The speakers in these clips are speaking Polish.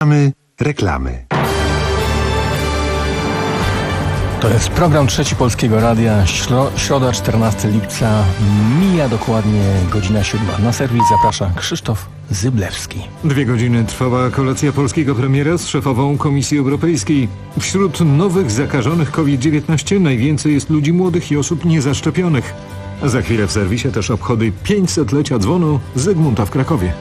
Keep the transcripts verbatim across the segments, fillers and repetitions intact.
Reklamy, reklamy. To jest program Trzeci Polskiego Radia. Śro- środa, czternastego lipca. Mija dokładnie godzina siódma. Na serwis zaprasza Krzysztof Zyblewski. Dwie godziny trwała kolacja polskiego premiera z szefową Komisji Europejskiej. Wśród nowych zakażonych COVID dziewiętnaście najwięcej jest ludzi młodych i osób niezaszczepionych. Za chwilę w serwisie też obchody pięćsetlecia dzwonu Zygmunta w Krakowie.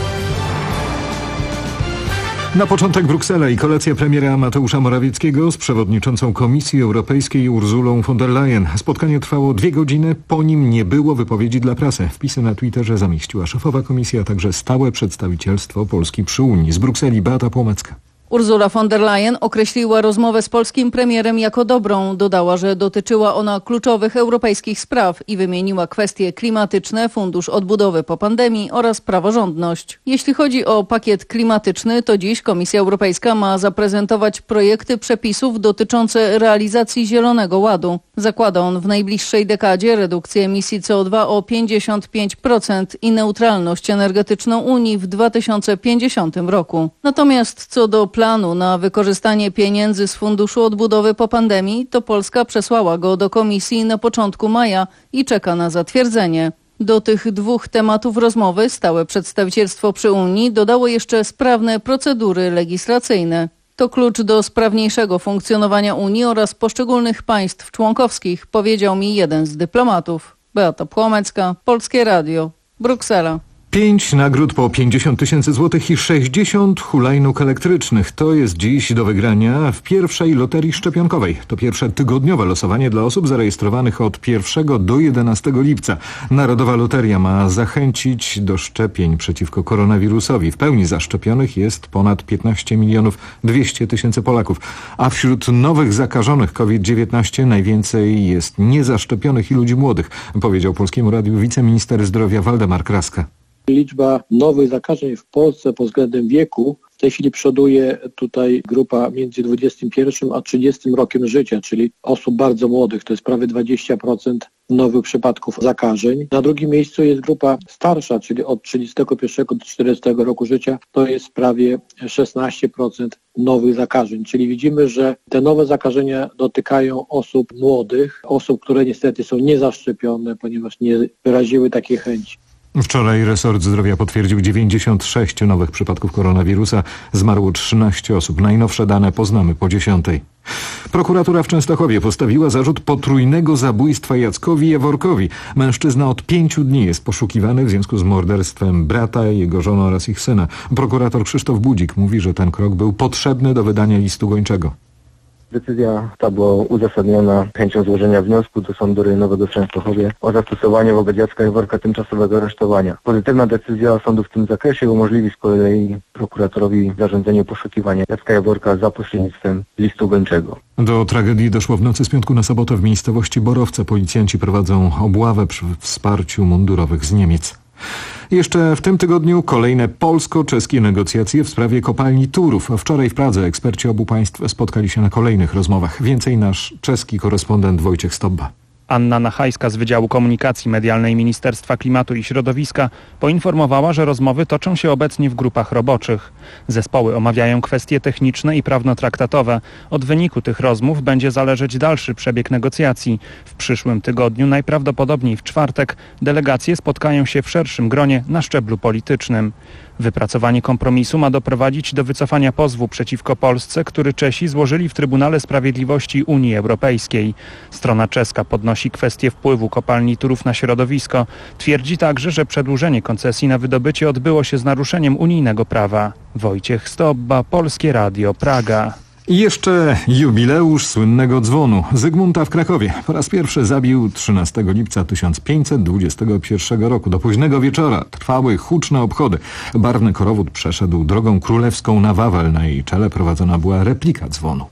Na początek Bruksela i kolacja premiera Mateusza Morawieckiego z przewodniczącą Komisji Europejskiej Ursulą von der Leyen. Spotkanie trwało dwie godziny, po nim nie było wypowiedzi dla prasy. Wpisy na Twitterze zamieściła szefowa komisji, a także stałe przedstawicielstwo Polski przy Unii. Z Brukseli Beata Płomecka. Ursula von der Leyen określiła rozmowę z polskim premierem jako dobrą. Dodała, że dotyczyła ona kluczowych europejskich spraw i wymieniła kwestie klimatyczne, fundusz odbudowy po pandemii oraz praworządność. Jeśli chodzi o pakiet klimatyczny, to dziś Komisja Europejska ma zaprezentować projekty przepisów dotyczące realizacji Zielonego Ładu. Zakłada on w najbliższej dekadzie redukcję emisji C O dwa o pięćdziesiąt pięć procent i neutralność energetyczną Unii w dwa tysiące pięćdziesiątym roku. Natomiast co do planu na wykorzystanie pieniędzy z Funduszu Odbudowy po pandemii, to Polska przesłała go do Komisji na początku maja i czeka na zatwierdzenie. Do tych dwóch tematów rozmowy stałe przedstawicielstwo przy Unii dodało jeszcze sprawne procedury legislacyjne. To klucz do sprawniejszego funkcjonowania Unii oraz poszczególnych państw członkowskich, powiedział mi jeden z dyplomatów. Beata Płomecka, Polskie Radio, Bruksela. Pięć nagród po pięćdziesiąt tysięcy złotych i sześćdziesiąt hulajnóg elektrycznych. To jest dziś do wygrania w pierwszej loterii szczepionkowej. To pierwsze tygodniowe losowanie dla osób zarejestrowanych od pierwszego do jedenastego lipca. Narodowa Loteria ma zachęcić do szczepień przeciwko koronawirusowi. W pełni zaszczepionych jest ponad piętnaście milionów dwieście tysięcy Polaków. A wśród nowych zakażonych COVID dziewiętnaście najwięcej jest niezaszczepionych i ludzi młodych, powiedział Polskiemu Radiu wiceminister zdrowia Waldemar Kraska. Liczba nowych zakażeń w Polsce pod względem wieku w tej chwili przoduje tutaj grupa między dwudziestym pierwszym a trzydziestym rokiem życia, czyli osób bardzo młodych. To jest prawie dwadzieścia procent nowych przypadków zakażeń. Na drugim miejscu jest grupa starsza, czyli od trzydziestego pierwszego do czterdziestego roku życia. To jest prawie szesnaście procent nowych zakażeń. Czyli widzimy, że te nowe zakażenia dotykają osób młodych, osób, które niestety są niezaszczepione, ponieważ nie wyraziły takiej chęci. Wczoraj resort zdrowia potwierdził dziewięćdziesiąt sześć nowych przypadków koronawirusa. Zmarło trzynaście osób. Najnowsze dane poznamy po dziesiątej. Prokuratura w Częstochowie postawiła zarzut potrójnego zabójstwa Jackowi Jaworkowi. Mężczyzna od pięciu dni jest poszukiwany w związku z morderstwem brata, jego żony oraz ich syna. Prokurator Krzysztof Budzik mówi, że ten krok był potrzebny do wydania listu gończego. Decyzja ta była uzasadniona chęcią złożenia wniosku do Sądu Rejonowego w Częstochowie o zastosowanie wobec Jacka Jaworka tymczasowego aresztowania. Pozytywna decyzja sądu w tym zakresie umożliwi z kolei prokuratorowi zarządzenie poszukiwania Jacka Jaworka za pośrednictwem listu gończego. Do tragedii doszło w nocy z piątku na sobotę w miejscowości Borowce. Policjanci prowadzą obławę przy wsparciu mundurowych z Niemiec. Jeszcze w tym tygodniu kolejne polsko-czeskie negocjacje w sprawie kopalni Turów. Wczoraj w Pradze eksperci obu państw spotkali się na kolejnych rozmowach. Więcej nasz czeski korespondent Wojciech Stobba. Anna Nachajska z Wydziału Komunikacji Medialnej Ministerstwa Klimatu i Środowiska poinformowała, że rozmowy toczą się obecnie w grupach roboczych. Zespoły omawiają kwestie techniczne i prawno-traktatowe. Od wyniku tych rozmów będzie zależeć dalszy przebieg negocjacji. W przyszłym tygodniu, najprawdopodobniej w czwartek, delegacje spotkają się w szerszym gronie na szczeblu politycznym. Wypracowanie kompromisu ma doprowadzić do wycofania pozwu przeciwko Polsce, który Czesi złożyli w Trybunale Sprawiedliwości Unii Europejskiej. Strona czeska podnosi kwestię wpływu kopalni Turów na środowisko. Twierdzi także, że przedłużenie koncesji na wydobycie odbyło się z naruszeniem unijnego prawa. Wojciech Stobba, Polskie Radio, Praga. I jeszcze jubileusz słynnego dzwonu. Zygmunta w Krakowie po raz pierwszy zabił trzynastego lipca tysiąc pięćset dwudziestego pierwszego roku. Do późnego wieczora trwały huczne obchody. Barwny korowód przeszedł drogą królewską na Wawel. Na jej czele prowadzona była replika dzwonu.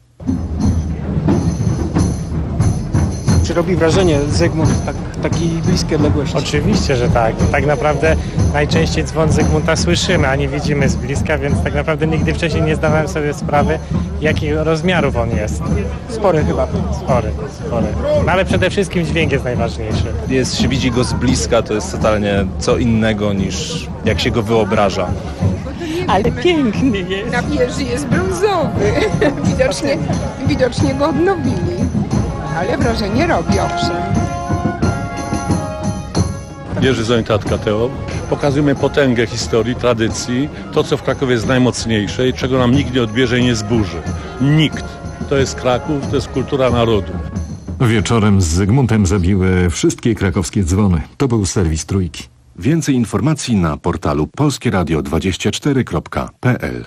Czy robi wrażenie Zygmunt tak, takiej bliskiej odległości? Oczywiście, że tak. Tak naprawdę najczęściej dzwon Zygmunta słyszymy, a nie widzimy z bliska, więc tak naprawdę nigdy wcześniej nie zdawałem sobie sprawy, jakich rozmiarów on jest. Spory chyba. Spory, spory. No ale przede wszystkim dźwięk jest najważniejszy. Jest, się widzi go z bliska, to jest totalnie co innego niż jak się go wyobraża. Ale piękny jest. Na wieży jest brązowy. Widocznie, widocznie go odnowili. Ale wrażenie robi, owszem. Jerzy Zońtat K T O. Pokazujemy potęgę historii, tradycji, to co w Krakowie jest najmocniejsze i czego nam nikt nie odbierze i nie zburzy. Nikt. To jest Kraków, to jest kultura narodu. Wieczorem z Zygmuntem zabiły wszystkie krakowskie dzwony. To był serwis Trójki. Więcej informacji na portalu polskie radio dwadzieścia cztery kropka p l.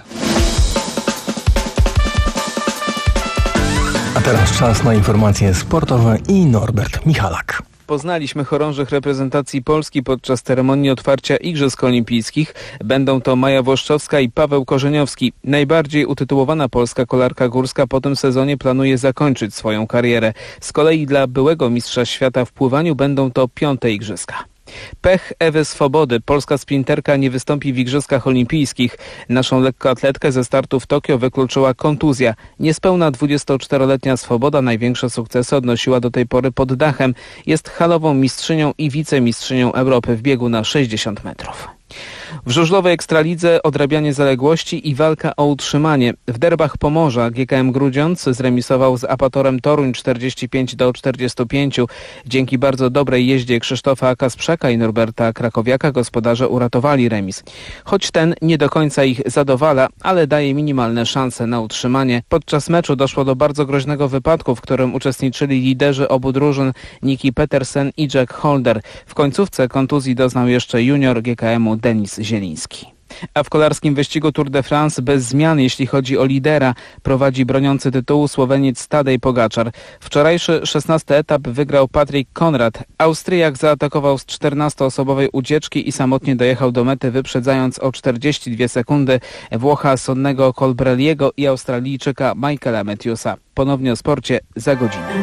A teraz czas na informacje sportowe i Norbert Michalak. Poznaliśmy chorążych reprezentacji Polski podczas ceremonii otwarcia Igrzysk Olimpijskich. Będą to Maja Włoszczowska i Paweł Korzeniowski. Najbardziej utytułowana polska kolarka górska po tym sezonie planuje zakończyć swoją karierę. Z kolei dla byłego mistrza świata w pływaniu będą to piąte igrzyska. Pech Ewy Swobody. Polska sprinterka nie wystąpi w Igrzyskach Olimpijskich. Naszą lekkoatletkę ze startu w Tokio wykluczyła kontuzja. Niespełna dwudziestoczteroletnia Swoboda największe sukcesy odnosiła do tej pory pod dachem. Jest halową mistrzynią i wicemistrzynią Europy w biegu na sześćdziesiąt metrów. W żużlowej Ekstralidze odrabianie zaległości i walka o utrzymanie. W derbach Pomorza G K M Grudziądz zremisował z Apatorem Toruń czterdzieści pięć do czterdziestu pięciu. Dzięki bardzo dobrej jeździe Krzysztofa Kasprzaka i Norberta Krakowiaka gospodarze uratowali remis. Choć ten nie do końca ich zadowala, ale daje minimalne szanse na utrzymanie. Podczas meczu doszło do bardzo groźnego wypadku, w którym uczestniczyli liderzy obu drużyn Niki Petersen i Jack Holder. W końcówce kontuzji doznał jeszcze junior G K M u Denis Zieliński. A w kolarskim wyścigu Tour de France bez zmian, jeśli chodzi o lidera, prowadzi broniący tytułu Słoweniec Tadej Pogaczar. Wczorajszy szesnasty etap wygrał Patrick Konrad. Austriak zaatakował z czternastoosobowej ucieczki i samotnie dojechał do mety, wyprzedzając o czterdzieści dwie sekundy Włocha Sonnego Colbrelliego i Australijczyka Michaela Matthewsa. Ponownie o sporcie za godzinę.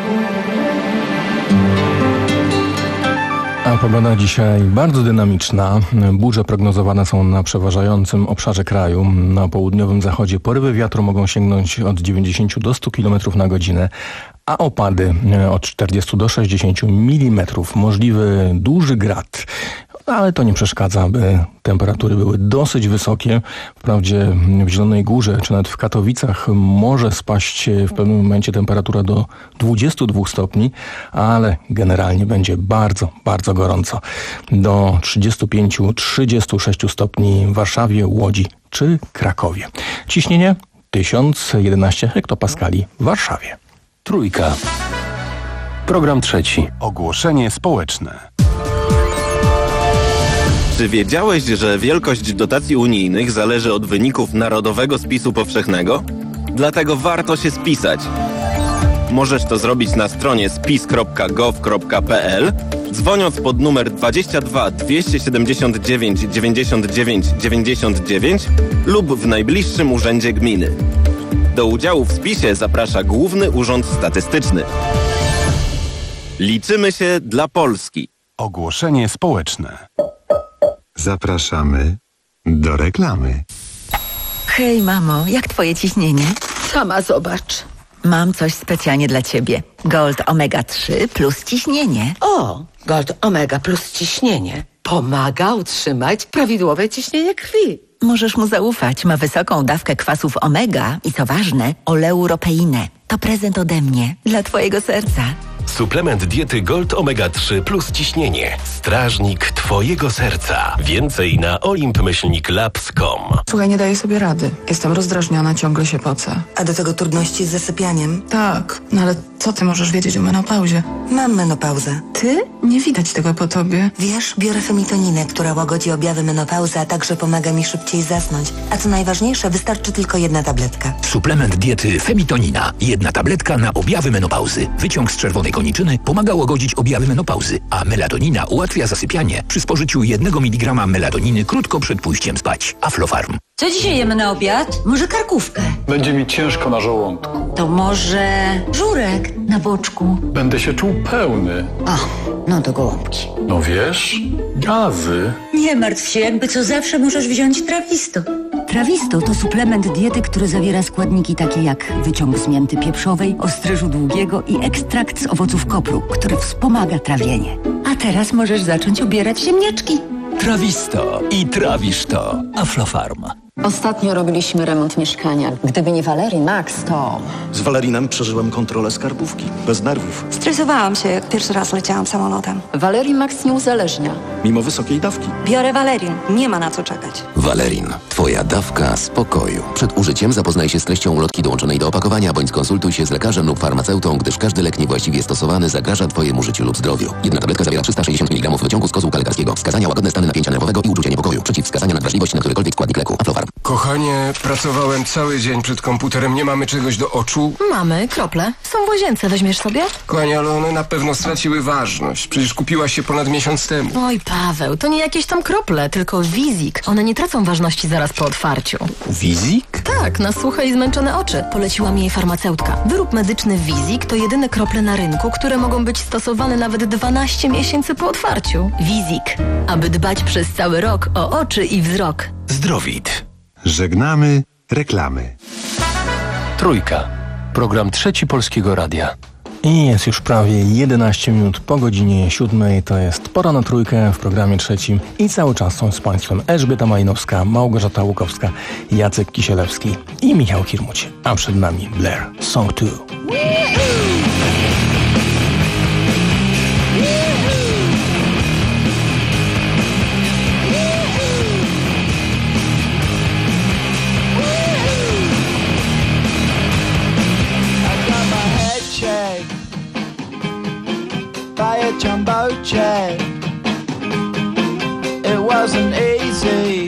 A pogoda dzisiaj bardzo dynamiczna. Burze prognozowane są na przeważającym obszarze kraju. Na południowym zachodzie porywy wiatru mogą sięgnąć od dziewięćdziesięciu do stu kilometrów na godzinę, a opady od czterdziestu do sześćdziesięciu milimetrów. Możliwy duży grad. Ale to nie przeszkadza, by temperatury były dosyć wysokie. Wprawdzie w Zielonej Górze czy nawet w Katowicach może spaść w pewnym momencie temperatura do dwudziestu dwóch stopni, ale generalnie będzie bardzo, bardzo gorąco. Do trzydziestu pięciu do trzydziestu sześciu stopni w Warszawie, Łodzi czy Krakowie. Ciśnienie tysiąc jedenaście hektopaskali w Warszawie. Trójka. Program trzeci. Ogłoszenie społeczne. Czy wiedziałeś, że wielkość dotacji unijnych zależy od wyników Narodowego Spisu Powszechnego? Dlatego warto się spisać. Możesz to zrobić na stronie spis kropka gov kropka p l, dzwoniąc pod numer dwadzieścia dwa dwieście siedemdziesiąt dziewięć dziewięćdziesiąt dziewięć dziewięćdziesiąt dziewięć lub w najbliższym urzędzie gminy. Do udziału w spisie zaprasza Główny Urząd Statystyczny. Liczymy się dla Polski. Ogłoszenie społeczne. Zapraszamy do reklamy. Hej mamo, jak twoje ciśnienie? Sama zobacz. Mam coś specjalnie dla ciebie. Gold Omega trzy plus ciśnienie. O, Gold Omega plus ciśnienie. Pomaga utrzymać prawidłowe ciśnienie krwi. Możesz mu zaufać. Ma wysoką dawkę kwasów omega i co ważne, oleuropeinę. To prezent ode mnie dla twojego serca. Suplement diety Gold Omega trzy plus ciśnienie. Strażnik twojego serca. Więcej na olimp myślnik labs kropka com. Słuchaj, nie daję sobie rady. Jestem rozdrażniona, ciągle się pocę. A do tego trudności z zasypianiem? Tak, no ale co ty możesz wiedzieć o menopauzie? Mam menopauzę. Ty? Nie widać tego po tobie. Wiesz, biorę femitoninę, która łagodzi objawy menopauzy, a także pomaga mi szybciej zasnąć. A co najważniejsze, wystarczy tylko jedna tabletka. Suplement diety Femitonina. Jedna tabletka na objawy menopauzy. Wyciąg z czerwonej koniczyny pomaga łagodzić objawy menopauzy, a melatonina ułatwia zasypianie przy spożyciu jednego miligrama melatoniny krótko przed pójściem spać. Aflofarm. Co dzisiaj jemy na obiad? Może karkówkę? Będzie mi ciężko na żołądku. To może żurek na boczku? Będę się czuł pełny. O, no to gołąbki. No wiesz, gazy. Nie martw się, jakby co zawsze możesz wziąć Trawisto. Trawisto to suplement diety, który zawiera składniki takie jak wyciąg z mięty pieprzowej, ostryżu długiego i ekstrakt z owoców kopru, który wspomaga trawienie. A teraz możesz zacząć ubierać ziemniaczki. Trawisto i trawisz to. Aflofarm. Ostatnio robiliśmy remont mieszkania. Gdyby nie Valerii Max, to... Z Valerinem przeżyłem kontrolę skarbówki. Bez nerwów. Stresowałam się, jak pierwszy raz leciałam samolotem. Valerii Max nie uzależnia. Mimo wysokiej dawki. Biorę Valerin. Nie ma na co czekać. Valerin. Twoja dawka spokoju. Przed użyciem zapoznaj się z treścią ulotki dołączonej do opakowania, bądź skonsultuj się z lekarzem lub farmaceutą, gdyż każdy lek niewłaściwie stosowany zagraża Twojemu życiu lub zdrowiu. Jedna tabletka zawiera trzysta sześćdziesiąt miligramów wyciągu z kozłka lekarskiego. Wskazania: łagodne stany napięcia nerwowego i uczucie niepokoju. Przeciwwskazania: nadwrażliwość na którykolwiek składnik leku. Aflofarm. Kochanie, pracowałem cały dzień przed komputerem. Nie mamy czegoś do oczu? Mamy, krople. Są w łazience, weźmiesz sobie? Kochanie, ale one na pewno straciły ważność. Przecież kupiłaś się ponad miesiąc temu. Oj, Paweł, to nie jakieś tam krople, tylko Wizik. One nie tracą ważności zaraz po otwarciu. Wizik? Tak, na suche i zmęczone oczy. Poleciła mi jej farmaceutka. Wyrób medyczny Wizik to jedyne krople na rynku, które mogą być stosowane nawet dwanaście miesięcy po otwarciu. Wizik. Aby dbać przez cały rok o oczy i wzrok. Zdrowit. Żegnamy reklamy. Trójka. Program Trzeci Polskiego Radia. I jest już prawie jedenaście minut po godzinie siódmej. To jest Pora na Trójkę w programie trzecim. I cały czas są z Państwem Elżbieta Malinowska, Małgorzata Łukowska, Jacek Kisielewski i Michał Kirmuć. A przed nami Blair, Song two. By a jumbo jet. It wasn't easy,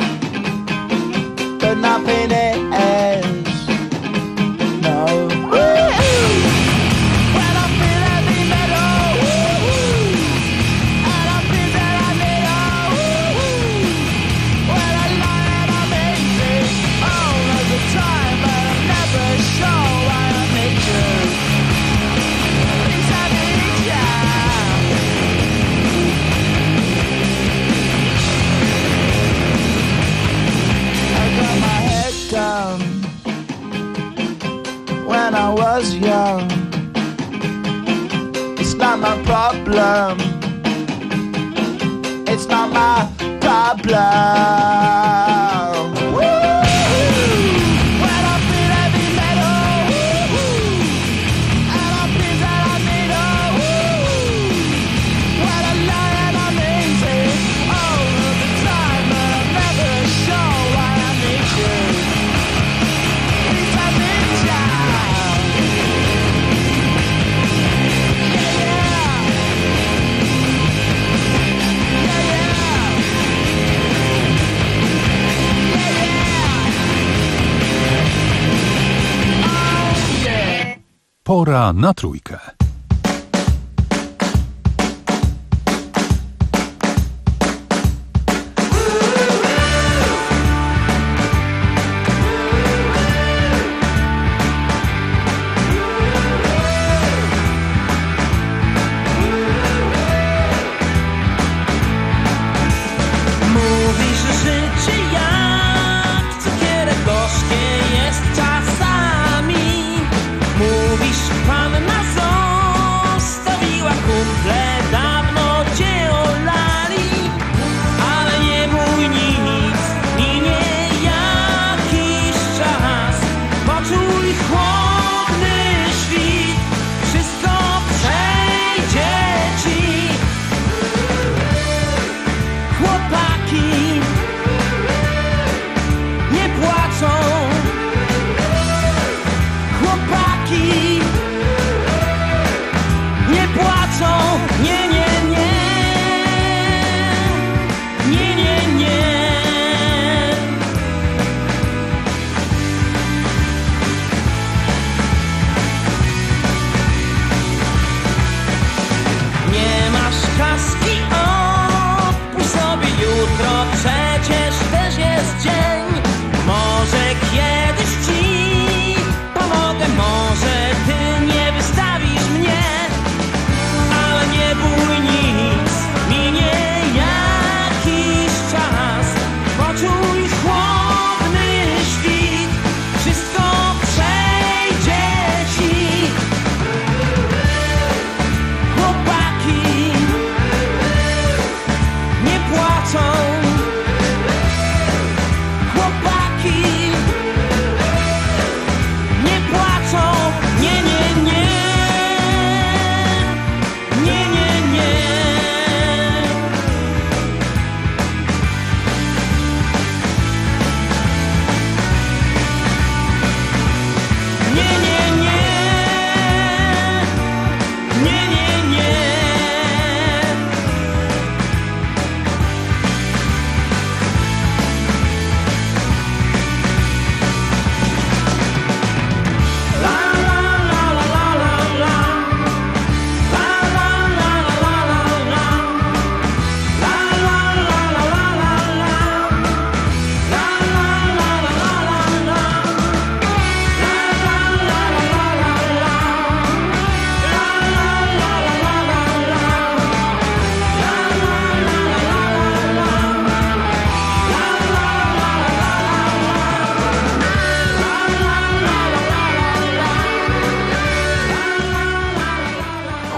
but nothing is. No. When I feel heavy metal, and I feel that I need all. When I lie and I'm easy all of the time, but I'm never sure why I need you. Please I need you. Down when I was young. It's not my problem. It's not my problem. Woo! When I feel heavy metal, and I feel that I need a. When I lie and I'm easy all of the time, but I'm never sure why I need you. Pora na Trójkę. Mówisz, że życie jak cukierek gorzkie jest czasami. Mówisz, panna zostawiła kumple, dawno cię olali. Ale nie mój nic, minie jakiś czas. Poczuj chłodny świt, wszystko przejdzie ci. Chłopaki nie płaczą,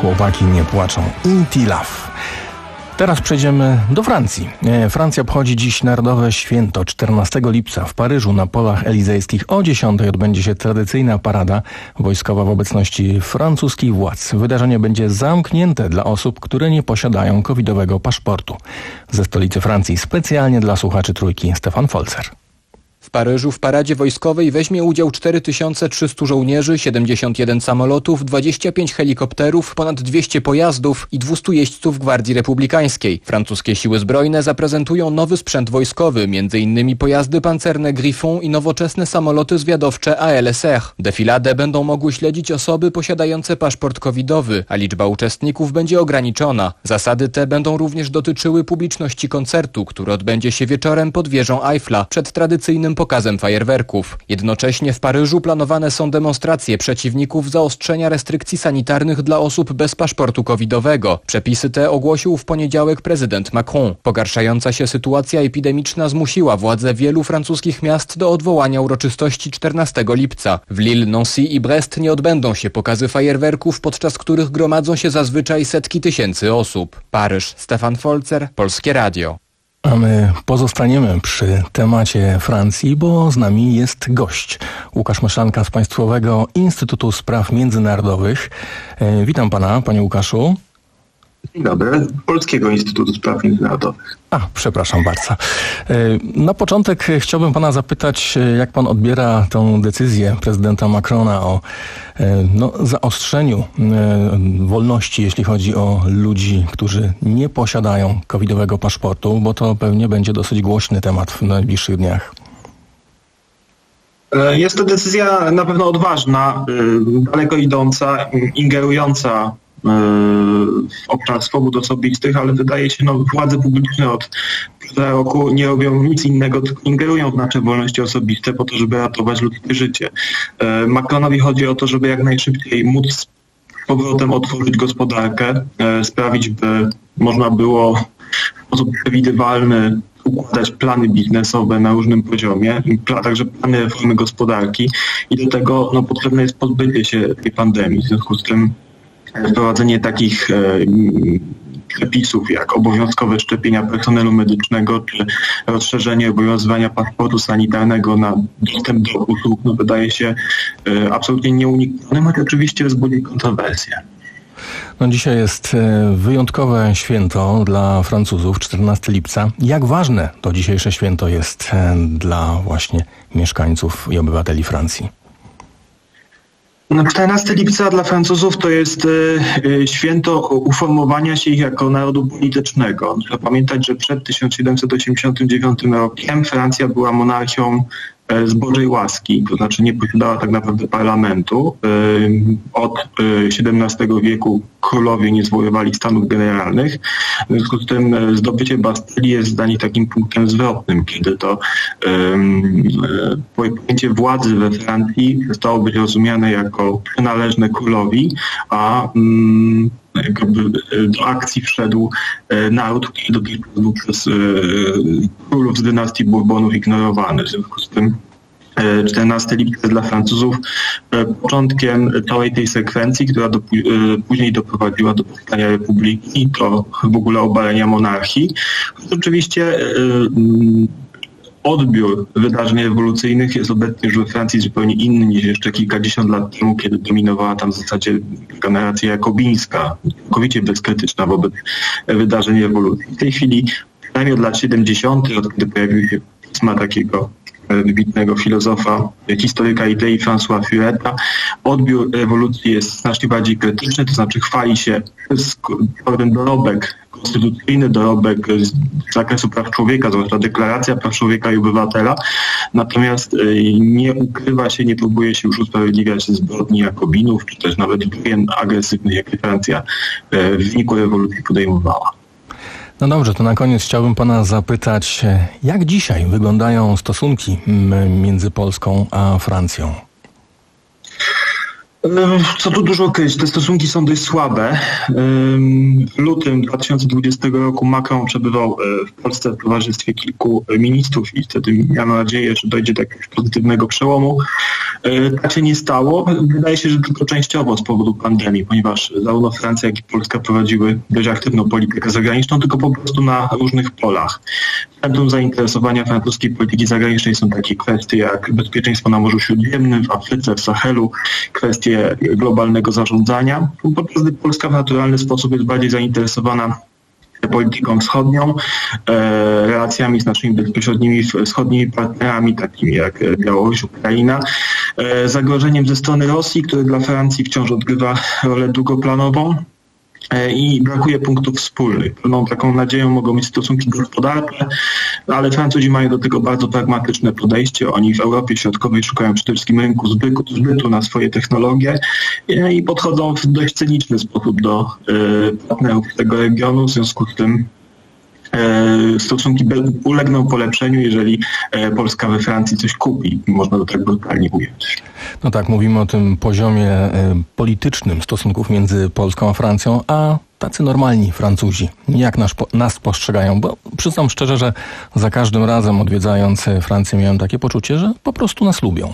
chłopaki nie płaczą. Inti Love. Teraz przejdziemy do Francji. Francja obchodzi dziś Narodowe Święto. czternastego lipca w Paryżu na polach elizejskich o dziesiątej odbędzie się tradycyjna parada wojskowa w obecności francuskich władz. Wydarzenie będzie zamknięte dla osób, które nie posiadają covidowego paszportu. Ze stolicy Francji specjalnie dla słuchaczy Trójki Stefan Folzer. W Paryżu w paradzie wojskowej weźmie udział cztery tysiące trzystu żołnierzy, siedemdziesiąt jeden samolotów, dwadzieścia pięć helikopterów, ponad dwieście pojazdów i dwieście jeźdźców Gwardii Republikańskiej. Francuskie siły zbrojne zaprezentują nowy sprzęt wojskowy, między innymi pojazdy pancerne Griffon i nowoczesne samoloty zwiadowcze A L S R. Defiladę będą mogły śledzić osoby posiadające paszport covidowy, a liczba uczestników będzie ograniczona. Zasady te będą również dotyczyły publiczności koncertu, który odbędzie się wieczorem pod wieżą Eiffla przed tradycyjnym pokazem fajerwerków. Jednocześnie w Paryżu planowane są demonstracje przeciwników zaostrzenia restrykcji sanitarnych dla osób bez paszportu covidowego. Przepisy te ogłosił w poniedziałek prezydent Macron. Pogarszająca się sytuacja epidemiczna zmusiła władze wielu francuskich miast do odwołania uroczystości czternastego lipca. W Lille, Nancy i Brest nie odbędą się pokazy fajerwerków, podczas których gromadzą się zazwyczaj setki tysięcy osób. Paryż, Stefan Folzer, Polskie Radio. A my pozostaniemy przy temacie Francji, bo z nami jest gość. Łukasz Myszanka z Państwowego Instytutu Spraw Międzynarodowych. E, witam pana, panie Łukaszu. Dzień dobry, Polskiego Instytutu Spraw Międzynarodowych. A, przepraszam bardzo. Na początek chciałbym pana zapytać, jak pan odbiera tę decyzję prezydenta Macrona o no, zaostrzeniu wolności, jeśli chodzi o ludzi, którzy nie posiadają covidowego paszportu, bo to pewnie będzie dosyć głośny temat w najbliższych dniach. Jest to decyzja na pewno odważna, daleko idąca, ingerująca w obszar swobód osobistych, ale wydaje się, no władze publiczne od półtora roku nie robią nic innego, tylko ingerują w nasze wolności osobiste po to, żeby ratować ludzkie życie. Macronowi chodzi o to, żeby jak najszybciej móc z powrotem otworzyć gospodarkę, sprawić, by można było w sposób przewidywalny układać plany biznesowe na różnym poziomie, a także plany reformy gospodarki i do tego no, potrzebne jest pozbycie się tej pandemii. W związku z tym wprowadzenie takich e, przepisów jak obowiązkowe szczepienia personelu medycznego czy rozszerzenie obowiązywania paszportu sanitarnego na dostęp do usług no, wydaje się e, absolutnie nieuniknionym, choć oczywiście wzbudzi kontrowersje. No dzisiaj jest wyjątkowe święto dla Francuzów, czternastego lipca. Jak ważne to dzisiejsze święto jest dla właśnie mieszkańców i obywateli Francji? czternastego lipca dla Francuzów to jest święto uformowania się ich jako narodu politycznego. Trzeba pamiętać, że przed tysiąc siedemset osiemdziesiątym dziewiątym rokiem Francja była monarchią z Bożej łaski, to znaczy nie posiadała tak naprawdę parlamentu. Od siedemnastego wieku królowie nie zwoływali stanów generalnych. W związku z tym zdobycie Bastylii jest dla nich takim punktem zwrotnym, kiedy to pojęcie władzy we Francji zostało być rozumiane jako przynależne królowi, a jakby do akcji wszedł naród, który do tej pory był przez królów z dynastii Bourbonów ignorowany. W związku z tym czternastego lipca dla Francuzów początkiem całej tej sekwencji, która do, później doprowadziła do powstania republiki, do w ogóle obalenia monarchii. Oczywiście odbiór wydarzeń rewolucyjnych jest obecnie już we Francji zupełnie inny niż jeszcze kilkadziesiąt lat temu, kiedy dominowała tam w zasadzie generacja jakobińska, całkowicie bezkrytyczna wobec wydarzeń rewolucji. W tej chwili, przynajmniej od lat siedemdziesiątych, od kiedy pojawiły się pisma takiego wybitnego filozofa, historyka idei François Fureta, odbiór rewolucji jest znacznie bardziej krytyczny, to znaczy chwali się pewien dorobek, konstytucyjny dorobek z zakresu praw człowieka, zwłaszcza deklaracja praw człowieka i obywatela, natomiast nie ukrywa się, nie próbuje się już usprawiedliwiać zbrodni Jakobinów, czy też nawet wojen agresywnych, jakie Francja w wyniku rewolucji podejmowała. No dobrze, to na koniec chciałbym pana zapytać, jak dzisiaj wyglądają stosunki między Polską a Francją? Co tu dużo kryć, te stosunki są dość słabe. W lutym dwa tysiące dwudziestego roku Macron przebywał w Polsce w towarzystwie kilku ministrów i wtedy miano nadzieję, że dojdzie do jakiegoś pozytywnego przełomu. Tak się nie stało. Wydaje się, że tylko częściowo z powodu pandemii, ponieważ zarówno Francja, jak i Polska prowadziły dość aktywną politykę zagraniczną, tylko po prostu na różnych polach. Centrum zainteresowania francuskiej polityki zagranicznej są takie kwestie jak bezpieczeństwo na Morzu Śródziemnym, w Afryce, w Sahelu, kwestie globalnego zarządzania. Podczas gdy Polska w naturalny sposób jest bardziej zainteresowana polityką wschodnią, e, relacjami z naszymi bezpośrednimi wschodnimi partnerami, takimi jak Białoruś, Ukraina, e, zagrożeniem ze strony Rosji, które dla Francji wciąż odgrywa rolę długoplanową. I brakuje punktów wspólnych. Pewną taką nadzieją mogą być stosunki gospodarcze, ale Francuzi mają do tego bardzo pragmatyczne podejście. Oni w Europie Środkowej szukają przede wszystkim rynku zbytu, zbytu na swoje technologie i podchodzą w dość cyniczny sposób do partnerów tego regionu. W związku z tym stosunki ulegną polepszeniu, jeżeli Polska we Francji coś kupi. Można to tak brutalnie ująć. No tak, mówimy o tym poziomie politycznym stosunków między Polską a Francją, a tacy normalni Francuzi, jak nas, nas postrzegają, bo przyznam szczerze, że za każdym razem odwiedzając Francję miałem takie poczucie, że po prostu nas lubią.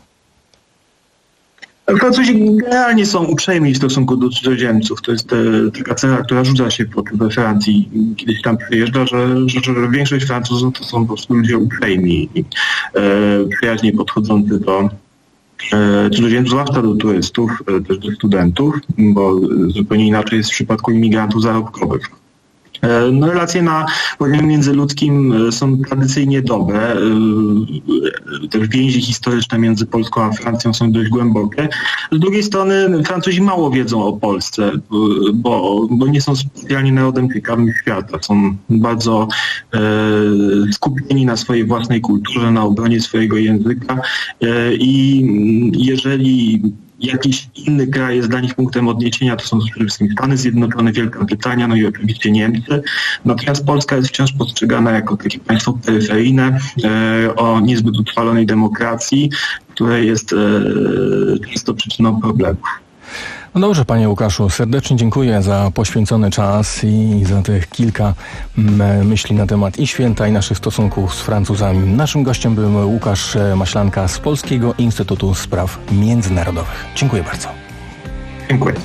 Francuzi generalnie są uprzejmi w stosunku do cudzoziemców. To jest e, taka cecha, która rzuca się pod we Francji. Kiedyś tam przyjeżdża, że, że, że większość Francuzów to są po prostu ludzie uprzejmi i e, przyjaźnie podchodzący do e, cudzoziemców, zwłaszcza do turystów, e, też do studentów, bo zupełnie inaczej jest w przypadku imigrantów zarobkowych. No, relacje na poziomie międzyludzkim są tradycyjnie dobre. Też więzi historyczne między Polską a Francją są dość głębokie. Z drugiej strony Francuzi mało wiedzą o Polsce, bo, bo nie są specjalnie narodem ciekawym świata. Są bardzo e, skupieni na swojej własnej kulturze, na obronie swojego języka e, i jeżeli jakiś inny kraj jest dla nich punktem odniesienia, to są przede wszystkim Stany Zjednoczone, Wielka Brytania, no i oczywiście Niemcy. Natomiast Polska jest wciąż postrzegana jako takie państwo peryferyjne e, o niezbyt utrwalonej demokracji, które jest e, często przyczyną problemów. No dobrze, panie Łukaszu, serdecznie dziękuję za poświęcony czas i za tych kilka myśli na temat i święta, i naszych stosunków z Francuzami. Naszym gościem był Łukasz Maślanka z Polskiego Instytutu Spraw Międzynarodowych. Dziękuję bardzo. Dziękuję.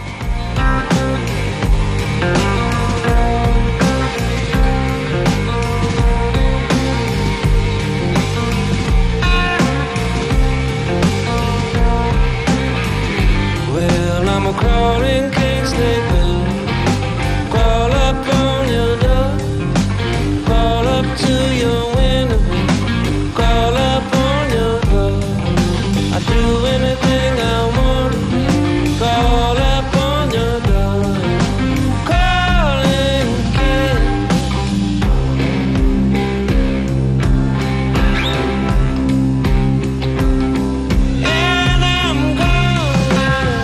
Crawling Kingsley Bill, crawl up on your door, crawl up to your window, crawl up on your door. I'd do anything I want to, crawl up on your door, crawling king. And I'm gone.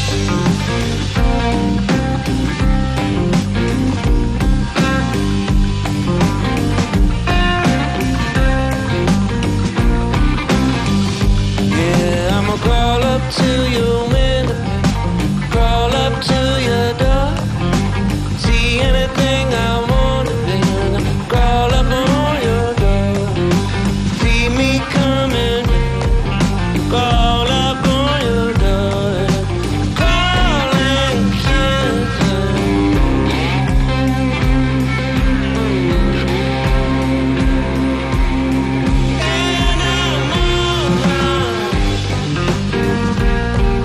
Crawl up to your window, crawl up to your door, see anything I want to be, crawl up on your door, see me coming, crawl up on your door, calling Kingston. And I'm all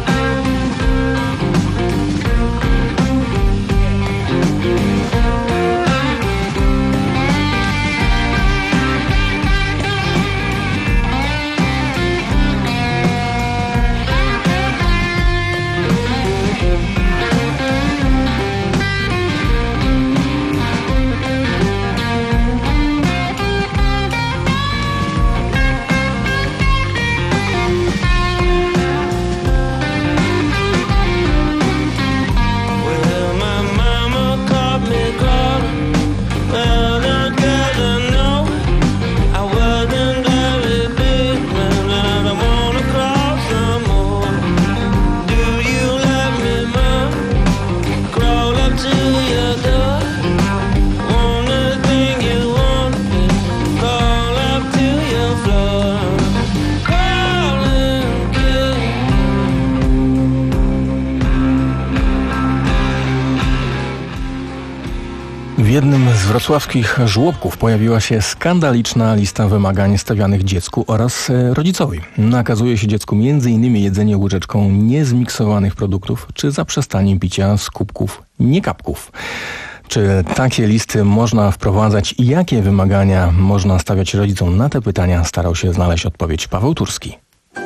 jednym z wrocławskich żłobków pojawiła się skandaliczna lista wymagań stawianych dziecku oraz rodzicowi. Nakazuje się dziecku między innymi jedzenie łyżeczką niezmiksowanych produktów czy zaprzestanie picia z kubków, nie kapków. Czy takie listy można wprowadzać i jakie wymagania można stawiać rodzicom? Na te pytania starał się znaleźć odpowiedź Paweł Turski.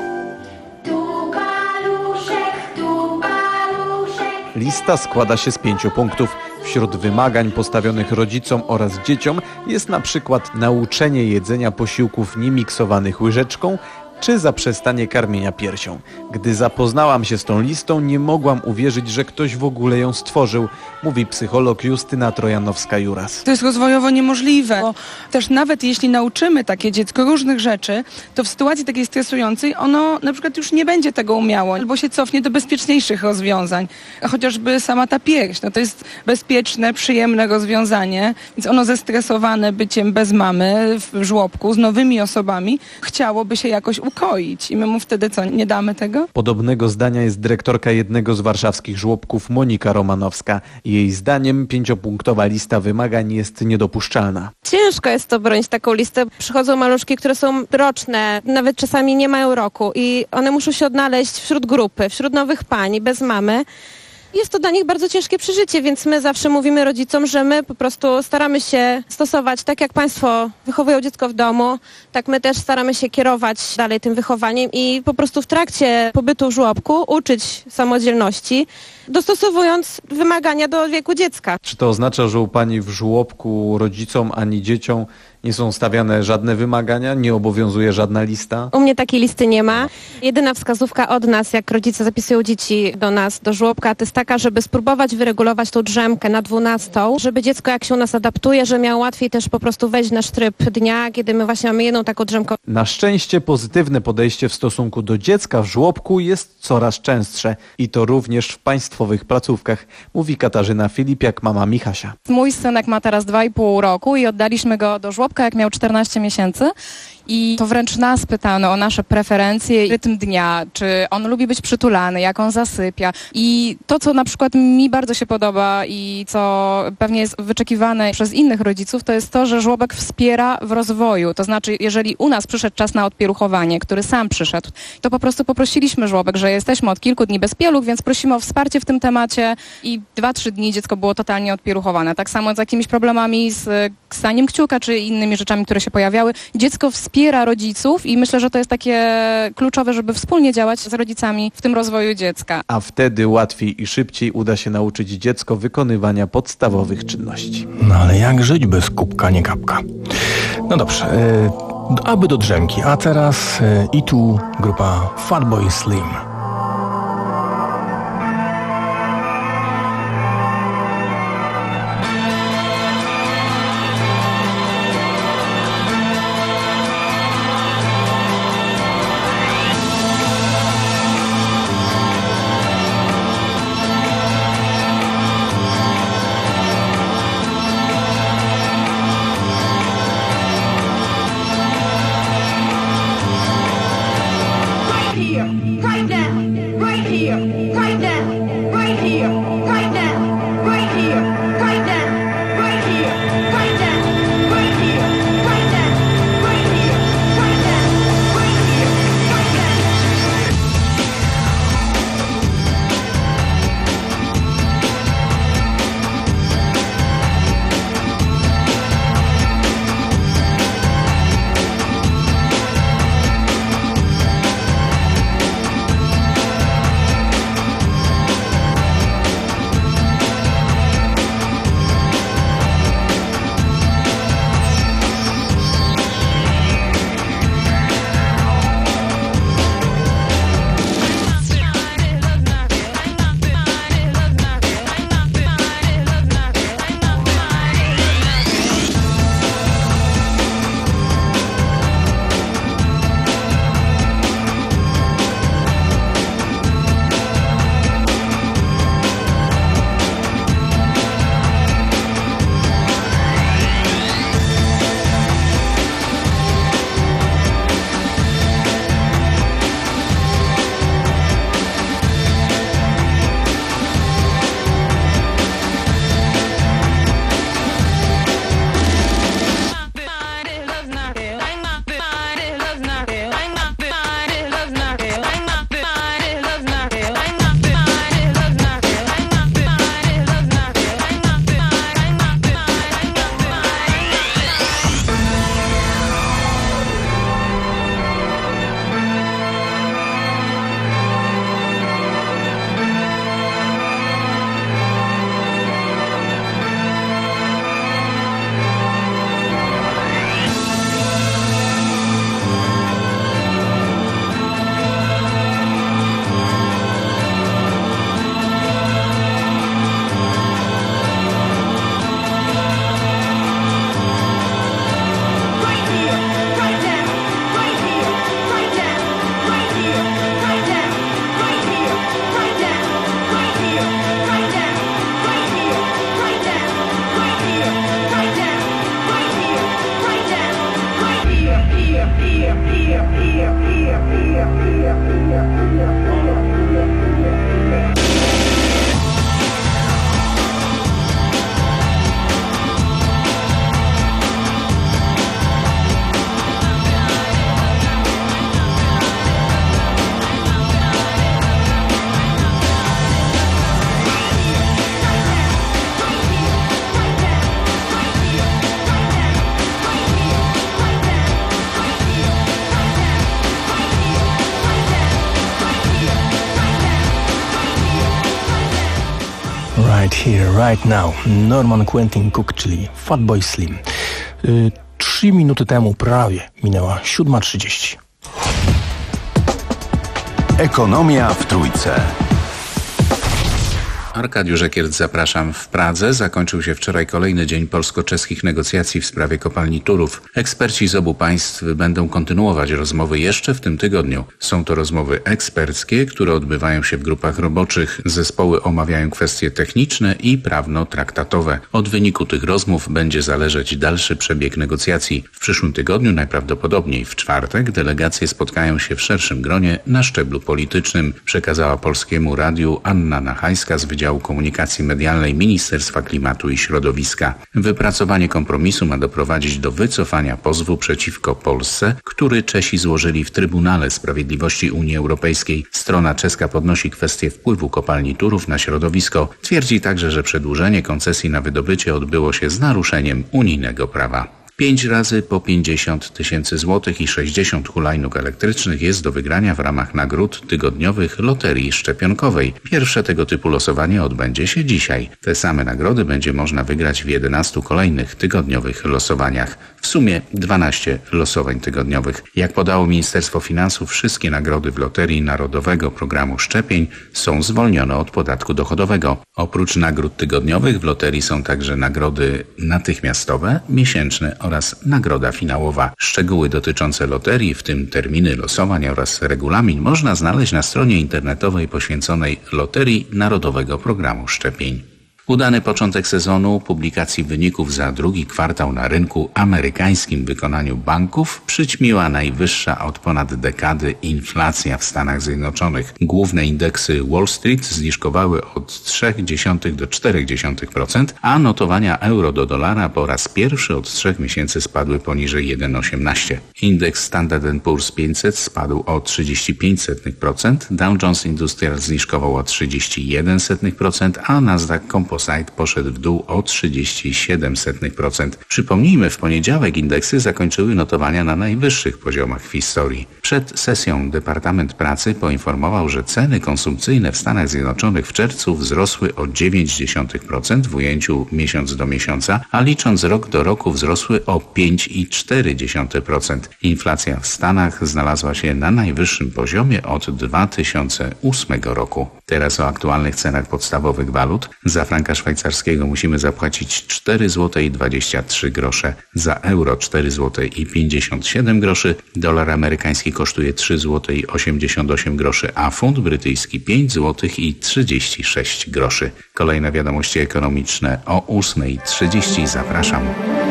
Lista składa się z pięciu punktów. Wśród wymagań postawionych rodzicom oraz dzieciom jest na przykład nauczenie jedzenia posiłków niemiksowanych łyżeczką czy zaprzestanie karmienia piersią. Gdy zapoznałam się z tą listą, nie mogłam uwierzyć, że ktoś w ogóle ją stworzył, mówi psycholog Justyna Trojanowska-Juras. To jest rozwojowo niemożliwe, bo też nawet jeśli nauczymy takie dziecko różnych rzeczy, to w sytuacji takiej stresującej ono na przykład już nie będzie tego umiało, albo się cofnie do bezpieczniejszych rozwiązań. Chociażby sama ta pierś, no to jest bezpieczne, przyjemne rozwiązanie, więc ono zestresowane byciem bez mamy w żłobku z nowymi osobami chciałoby się jakoś ukoić i my mu wtedy co, nie damy tego? Podobnego zdania jest dyrektorka jednego z warszawskich żłobków Monika Romanowska. Jej zdaniem pięciopunktowa lista wymagań jest niedopuszczalna. Ciężko jest to bronić taką listę. Przychodzą maluszki, które są roczne, nawet czasami nie mają roku i one muszą się odnaleźć wśród grupy, wśród nowych pań, bez mamy. Jest to dla nich bardzo ciężkie przeżycie, więc my zawsze mówimy rodzicom, że my po prostu staramy się stosować tak, jak państwo wychowują dziecko w domu, tak my też staramy się kierować dalej tym wychowaniem i po prostu w trakcie pobytu w żłobku uczyć samodzielności, dostosowując wymagania do wieku dziecka. Czy to oznacza, że u pani w żłobku rodzicom ani dzieciom nie są stawiane żadne wymagania? Nie obowiązuje żadna lista? U mnie takiej listy nie ma. Jedyna wskazówka od nas, jak rodzice zapisują dzieci do nas, do żłobka, to jest taka, żeby spróbować wyregulować tą drzemkę na dwunastą, żeby dziecko jak się u nas adaptuje, że miało łatwiej też po prostu wejść na tryb dnia, kiedy my właśnie mamy jedną taką drzemkę. Na szczęście pozytywne podejście w stosunku do dziecka w żłobku jest coraz częstsze i to również w państwowych placówkach, mówi Katarzyna Filipiak, mama Michasia. Mój synek ma teraz dwa i pół roku i oddaliśmy go do żłobka, jak miał czternaście miesięcy. I to wręcz nas pytano o nasze preferencje, rytm dnia, czy on lubi być przytulany, jak on zasypia. I to, co na przykład mi bardzo się podoba i co pewnie jest wyczekiwane przez innych rodziców, to jest to, że żłobek wspiera w rozwoju. To znaczy, jeżeli u nas przyszedł czas na odpieluchowanie, który sam przyszedł, to po prostu poprosiliśmy żłobek, że jesteśmy od kilku dni bez pieluch, więc prosimy o wsparcie w tym temacie i dwa, trzy dni dziecko było totalnie odpieluchowane. Tak samo z jakimiś problemami z staniem kciuka, czy innymi rzeczami, które się pojawiały. Dziecko wspiera rodziców i myślę, że to jest takie kluczowe, żeby wspólnie działać z rodzicami w tym rozwoju dziecka. A wtedy łatwiej i szybciej uda się nauczyć dziecko wykonywania podstawowych czynności. No ale jak żyć bez kubka, nie kapka? No dobrze, yy, aby do drzemki, a teraz yy, i tu grupa Fatboy Slim. Right Here, Right Now. Norman Quentin Cook, czyli Fatboy Slim. Yy, trzy minuty temu prawie minęła siódma trzydzieści. Ekonomia w Trójce. Arkadiusz Ekiert, zapraszam. W Pradze zakończył się wczoraj kolejny dzień polsko-czeskich negocjacji w sprawie kopalni Turów. Eksperci z obu państw będą kontynuować rozmowy jeszcze w tym tygodniu. Są to rozmowy eksperckie, które odbywają się w grupach roboczych. Zespoły omawiają kwestie techniczne i prawno-traktatowe. Od wyniku tych rozmów będzie zależeć dalszy przebieg negocjacji. W przyszłym tygodniu, najprawdopodobniej w czwartek, delegacje spotkają się w szerszym gronie na szczeblu politycznym, przekazała Polskiemu Radiu Anna Nachajska z Wydziału Komunikacji Medialnej Ministerstwa Klimatu i Środowiska. Wypracowanie kompromisu ma doprowadzić do wycofania pozwu przeciwko Polsce, który Czesi złożyli w Trybunale Sprawiedliwości Unii Europejskiej. Strona czeska podnosi kwestię wpływu kopalni Turów na środowisko. Twierdzi także, że przedłużenie koncesji na wydobycie odbyło się z naruszeniem unijnego prawa. Pięć razy po pięćdziesiąt tysięcy złotych i sześćdziesiąt hulajnóg elektrycznych jest do wygrania w ramach nagród tygodniowych Loterii Szczepionkowej. Pierwsze tego typu losowanie odbędzie się dzisiaj. Te same nagrody będzie można wygrać w jedenastu kolejnych tygodniowych losowaniach. W sumie dwanaście losowań tygodniowych. Jak podało Ministerstwo Finansów, wszystkie nagrody w Loterii Narodowego Programu Szczepień są zwolnione od podatku dochodowego. Oprócz nagród tygodniowych w loterii są także nagrody natychmiastowe, miesięczne oraz nagroda finałowa. Szczegóły dotyczące loterii, w tym terminy losowań oraz regulamin, można znaleźć na stronie internetowej poświęconej Loterii Narodowego Programu Szczepień. Udany początek sezonu publikacji wyników za drugi kwartał na rynku amerykańskim w wykonaniu banków przyćmiła najwyższa od ponad dekady inflacja w Stanach Zjednoczonych. Główne indeksy Wall Street zniżkowały od trzy przecinek do cztery procent, a notowania euro do dolara po raz pierwszy od trzech miesięcy spadły poniżej jeden przecinek osiemnaście. Indeks Standard and Poor's pięćset spadł o trzydzieści pięć procent, Dow Jones Industrial zniżkował o trzydzieści jeden procent, a Nasdaq Composite poszedł w dół o trzydzieści siedem procent. Przypomnijmy, w poniedziałek indeksy zakończyły notowania na najwyższych poziomach w historii. Przed sesją Departament Pracy poinformował, że ceny konsumpcyjne w Stanach Zjednoczonych w czerwcu wzrosły o dziewięć przecinek pięć procent w ujęciu miesiąc do miesiąca, a licząc rok do roku wzrosły o pięć przecinek cztery procent. Inflacja w Stanach znalazła się na najwyższym poziomie od dwa tysiące ósmego roku. Teraz o aktualnych cenach podstawowych walut. Za franka szwajcarskiego musimy zapłacić cztery złote i dwadzieścia trzy grosze, za euro cztery złote i pięćdziesiąt siedem groszy, dolar amerykański kosztuje trzy złote i osiemdziesiąt osiem groszy, a funt brytyjski pięć złotych i trzydzieści sześć groszy. Kolejne wiadomości ekonomiczne o ósmej trzydzieści. Zapraszam.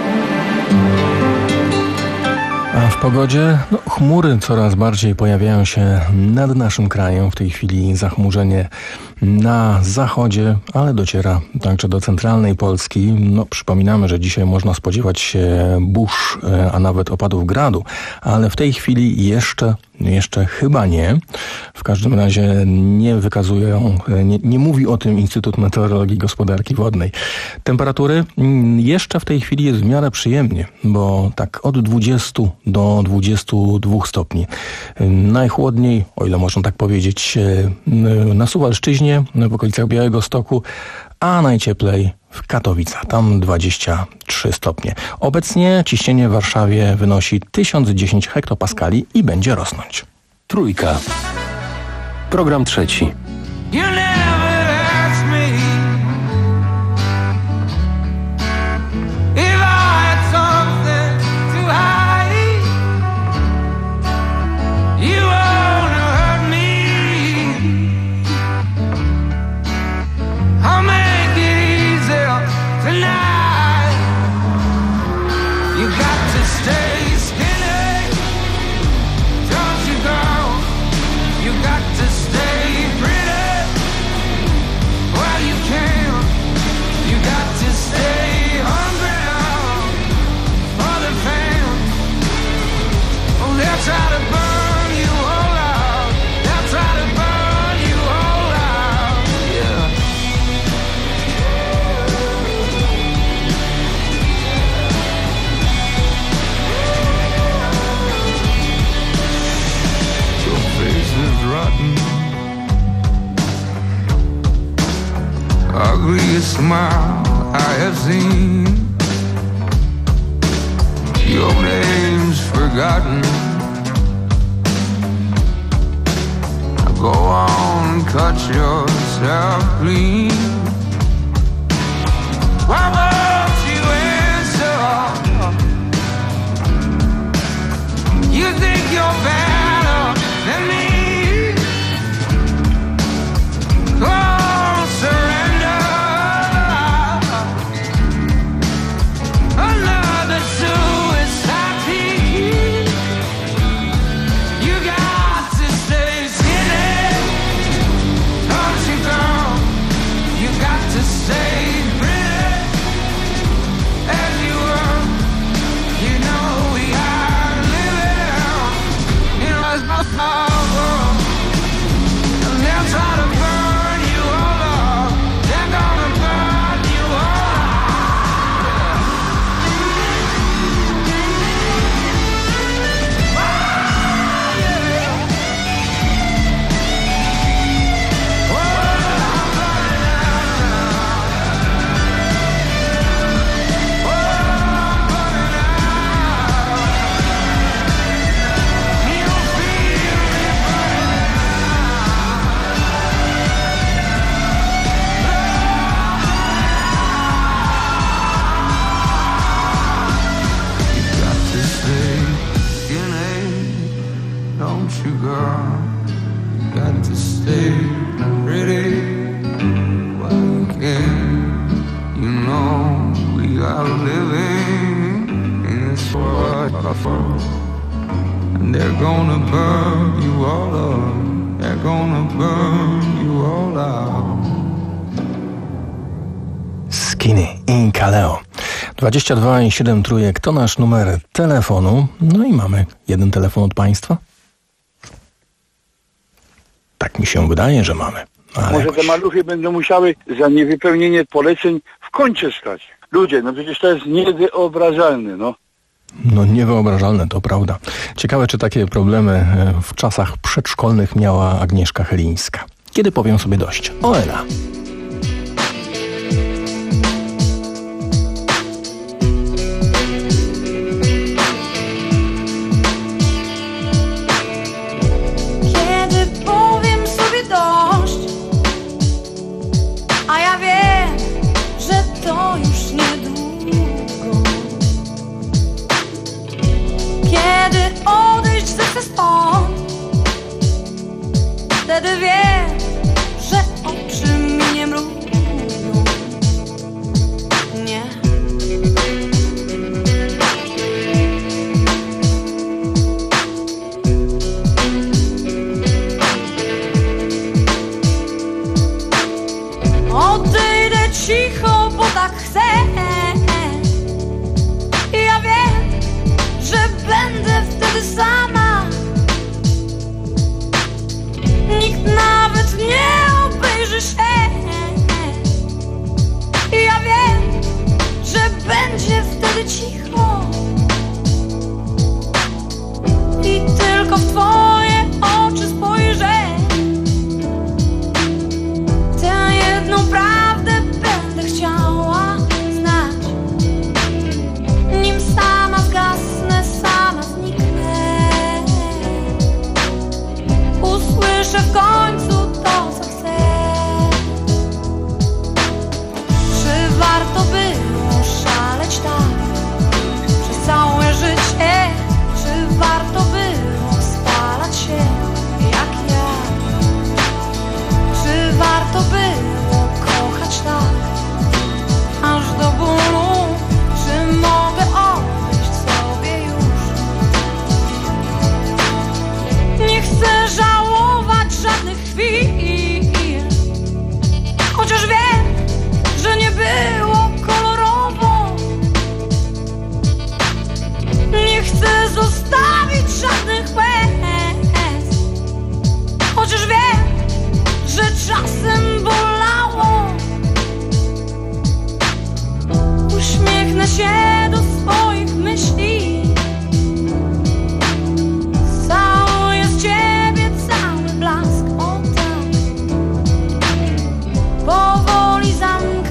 A w pogodzie no, chmury coraz bardziej pojawiają się nad naszym krajem. W tej chwili zachmurzenie na zachodzie, ale dociera także do centralnej Polski. No, przypominamy, że dzisiaj można spodziewać się burz, a nawet opadów gradu, ale w tej chwili jeszcze, jeszcze chyba nie. W każdym razie nie wykazują, nie, nie mówi o tym Instytut Meteorologii i Gospodarki Wodnej. Temperatury jeszcze w tej chwili jest w miarę przyjemnie, bo tak od dwudziestu do dwudziestu dwóch stopni. Najchłodniej, o ile można tak powiedzieć, na Suwalszczyźnie, w okolicach Białegostoku, a najcieplej w Katowicach, tam dwadzieścia trzy stopnie. Obecnie ciśnienie w Warszawie wynosi tysiąc dziesięć hektopaskali i będzie rosnąć. Trójka. Program trzeci. ugliest smile I have seen. Your name's forgotten. Go on, cut yourself clean. Why won't you answer? You think you're better than me? Oh, surrender. Another suicide plea. You got to stay skinny. Don't you, girl? You got to stay pretty as you were. You know we are living in a small world. And they'll try to burn you all up. They're gonna burn you all don't you, girl? You got to stay pretty while you can. You know we are living in this world, and they're gonna burn you all up. They're gonna burn you all out. Skinny i Kaleo. dwadzieścia dwa i siedem trójek to nasz numer telefonu. No i mamy jeden telefon od państwa. Tak mi się wydaje, że mamy. Ale Może jakoś... te maluchy będą musiały za niewypełnienie poleceń w kącie stać. Ludzie, no przecież to jest niewyobrażalne, no. No niewyobrażalne, to prawda. Ciekawe, czy takie problemy w czasach przedszkolnych miała Agnieszka Chylińska. Kiedy powiem sobie dość? O Ela. A ja wiem, że to już niedługo. Kiedy odejść zechcę stąd, wtedy wiem, że oczy mi nie mrują. Nie. Odejdę cicho, bo tak chcę. Ja wiem, że będę wtedy sama. Nikt nawet nie obejrzy się. Ja wiem, że będzie wtedy cicho. I tylko w twoje oczy spojrzę. Tę jedną prawdę będę chciała znać. Nim sama zgasnę, sama zniknę. Usłyszę w końcu to, co chcę. Czy warto było szaleć tak przez całe życie? Czy warto było spalać się jak ja? Czy warto było kochać tak aż do bólu? Czy mogę odejść sobie już? Nie chcę żałować żadnych chwil, chociaż wiem, że nie było kolorowo. Nie chcę zostawić żadnych łez, chociaż wiem, że czasem bolało. Uśmiechnę się do swoich myśli. Całuję z ciebie cały blask, o tak. Powoli zamknę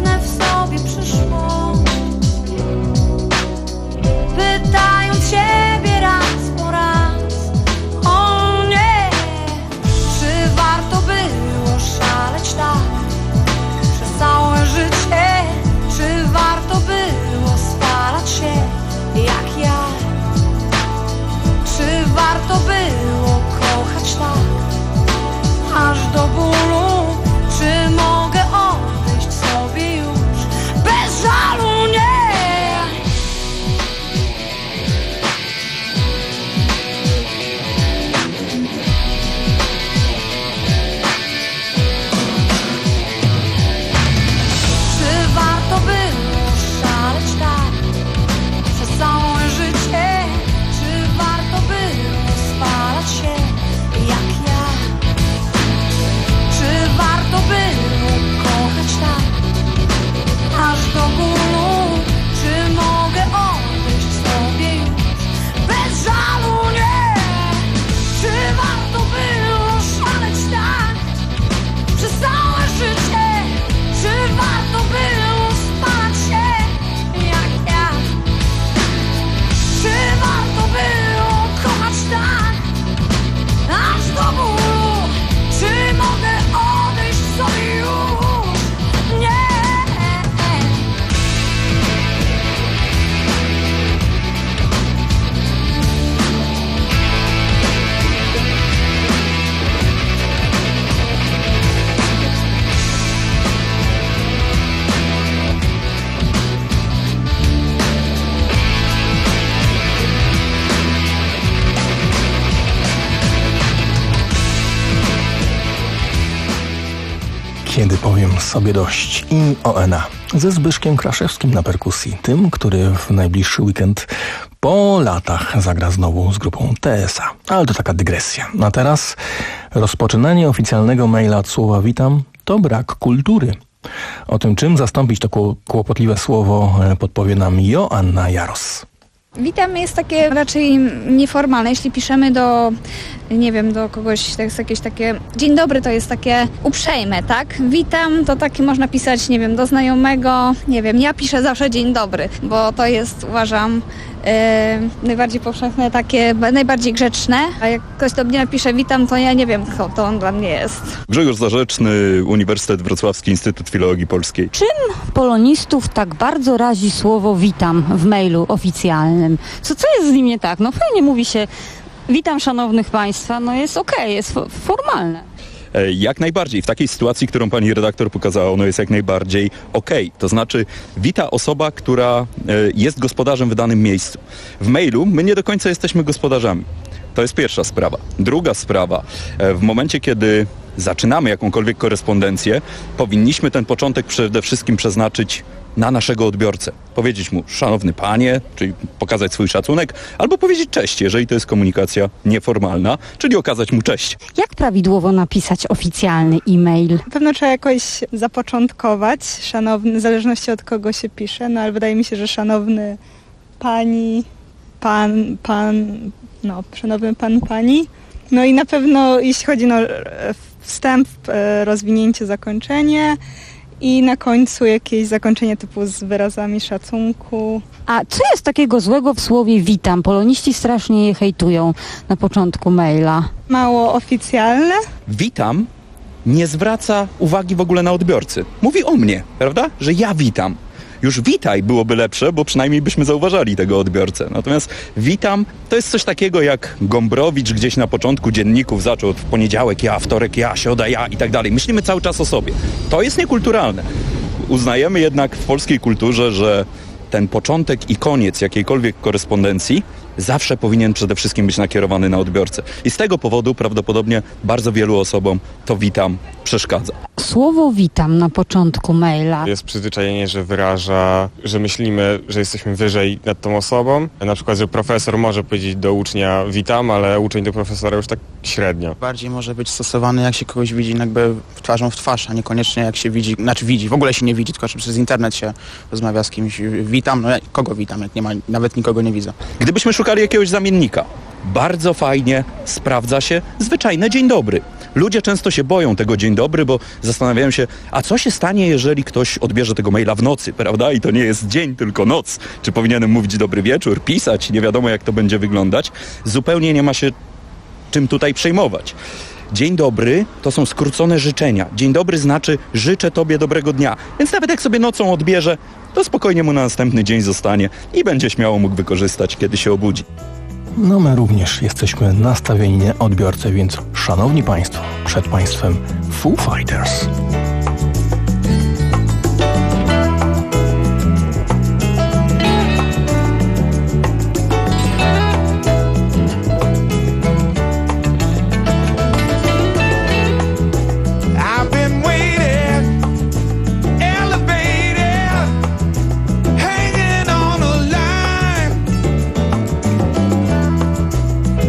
Kiedy powiem sobie dość i O N A ze Zbyszkiem Kraszewskim na perkusji, tym, który w najbliższy weekend po latach zagra znowu z grupą T S A. Ale to taka dygresja. A teraz rozpoczynanie oficjalnego maila od słowa witam to brak kultury. O tym, czym zastąpić to kłopotliwe słowo, podpowie nam Joanna Jaros. Witam jest takie raczej nieformalne. Jeśli piszemy do, nie wiem, do kogoś, to jest jakieś takie, dzień dobry to jest takie uprzejme, tak? Witam to takie można pisać, nie wiem, do znajomego, nie wiem, ja piszę zawsze dzień dobry, bo to jest, uważam, yy, najbardziej powszechne, takie, najbardziej grzeczne. A jak ktoś do mnie napisze witam, to ja nie wiem, kto to on dla mnie jest. Grzegorz Zarzeczny, Uniwersytet Wrocławski, Instytut Filologii Polskiej. Czym polonistów tak bardzo razi słowo witam w mailu oficjalnym? Co, co jest z nim nie tak? No fajnie mówi się witam szanownych państwa, no jest okej, okay, jest fo- formalne. Jak najbardziej. W takiej sytuacji, którą pani redaktor pokazała, ono jest jak najbardziej okej. Okay. To znaczy wita osoba, która jest gospodarzem w danym miejscu. W mailu my nie do końca jesteśmy gospodarzami. To jest pierwsza sprawa. Druga sprawa. W momencie, kiedy zaczynamy jakąkolwiek korespondencję, powinniśmy ten początek przede wszystkim przeznaczyć na naszego odbiorcę. Powiedzieć mu szanowny panie, czyli pokazać swój szacunek, albo powiedzieć cześć, jeżeli to jest komunikacja nieformalna, czyli okazać mu cześć. Jak prawidłowo napisać oficjalny e-mail? Na pewno trzeba jakoś zapoczątkować, szanowny, w zależności od kogo się pisze, no ale wydaje mi się, że szanowny pani, pan, pan, no szanowny pan, pani. No i na pewno jeśli chodzi o no, wstęp, rozwinięcie, zakończenie, i na końcu jakieś zakończenie typu z wyrazami szacunku. A co jest takiego złego w słowie witam? Poloniści strasznie je hejtują na początku maila. Mało oficjalne. Witam nie zwraca uwagi w ogóle na odbiorcy. Mówi o mnie, prawda? Że ja witam. Już witaj byłoby lepsze, bo przynajmniej byśmy zauważali tego odbiorcę. Natomiast witam to jest coś takiego jak Gombrowicz gdzieś na początku dzienników zaczął w poniedziałek ja, wtorek ja, środa ja i tak dalej. Myślimy cały czas o sobie. To jest niekulturalne. Uznajemy jednak w polskiej kulturze, że ten początek i koniec jakiejkolwiek korespondencji zawsze powinien przede wszystkim być nakierowany na odbiorcę. I z tego powodu prawdopodobnie bardzo wielu osobom to witam przeszkadza. Słowo witam na początku maila. Jest przyzwyczajenie, że wyraża, że myślimy, że jesteśmy wyżej nad tą osobą. Na przykład, że profesor może powiedzieć do ucznia witam, ale uczeń do profesora już tak średnio. Bardziej może być stosowany, jak się kogoś widzi jakby twarzą w twarz, a niekoniecznie jak się widzi, znaczy widzi, w ogóle się nie widzi, tylko przez internet się rozmawia z kimś. Witam, no ja kogo witam, jak nie ma, nawet nikogo nie widzę. Gdybyśmy szukali jakiegoś zamiennika, bardzo fajnie sprawdza się zwyczajne dzień dobry. Ludzie często się boją tego dzień dobry, bo zastanawiają się, a co się stanie, jeżeli ktoś odbierze tego maila w nocy, prawda? I to nie jest dzień, tylko noc. Czy powinienem mówić dobry wieczór, pisać, nie wiadomo jak to będzie wyglądać. Zupełnie nie ma się czym tutaj przejmować. Dzień dobry to są skrócone życzenia. Dzień dobry znaczy życzę tobie dobrego dnia. Więc nawet jak sobie nocą odbierze, to spokojnie mu na następny dzień zostanie i będzie śmiało mógł wykorzystać, kiedy się obudzi. No my również jesteśmy nastawieni na odbiorcę, więc szanowni państwo, przed państwem Foo Fighters.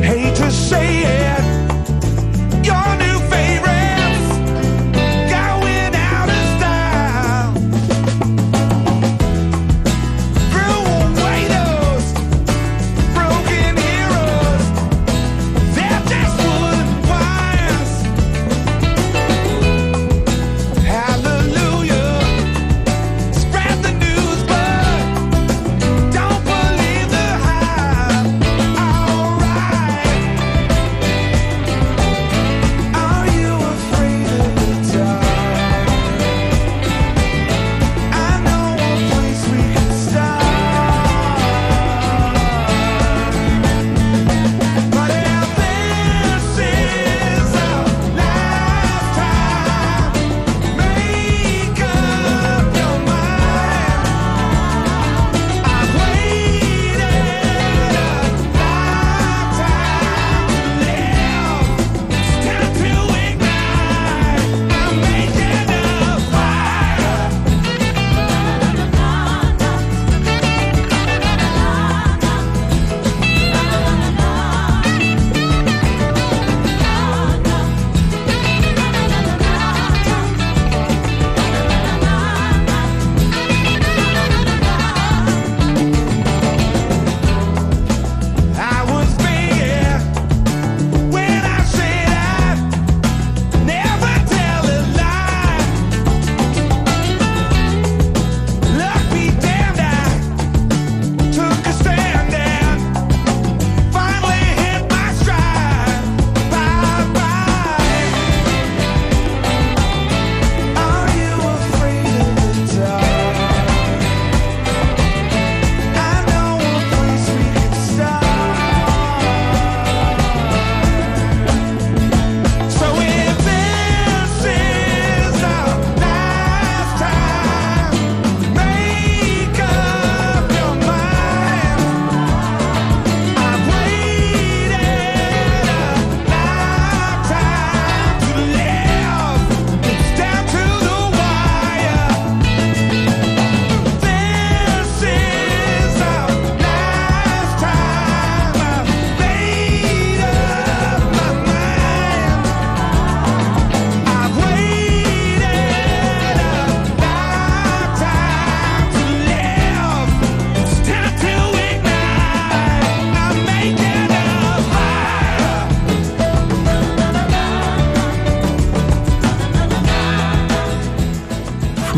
Say it, your new favorites, going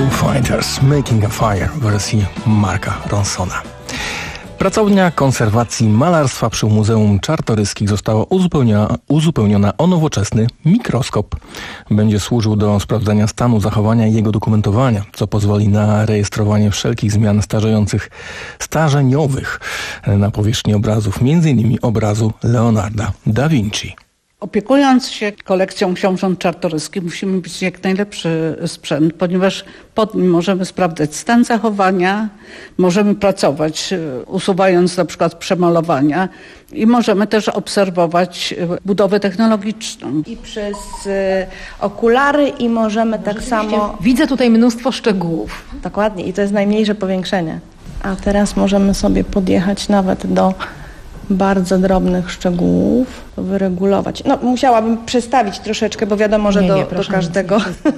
Foo Fighters Making a Fire w wersji Marka Ronsona. Pracownia konserwacji malarstwa przy Muzeum Czartoryskich została uzupełniona, uzupełniona o nowoczesny mikroskop. Będzie służył do sprawdzania stanu zachowania i jego dokumentowania, co pozwoli na rejestrowanie wszelkich zmian starzejących, starzeniowych na powierzchni obrazów, między innymi obrazu Leonarda da Vinci. Opiekując się kolekcją książąt Czartoryskich, musimy mieć jak najlepszy sprzęt, ponieważ pod nim możemy sprawdzać stan zachowania, możemy pracować, usuwając na przykład przemalowania i możemy też obserwować budowę technologiczną. I przez y, okulary i możemy tak samo... Widzę tutaj mnóstwo szczegółów. Dokładnie i to jest najmniejsze powiększenie. A teraz możemy sobie podjechać nawet do bardzo drobnych szczegółów, wyregulować. No musiałabym przestawić troszeczkę, bo wiadomo, że nie, do, nie, do każdego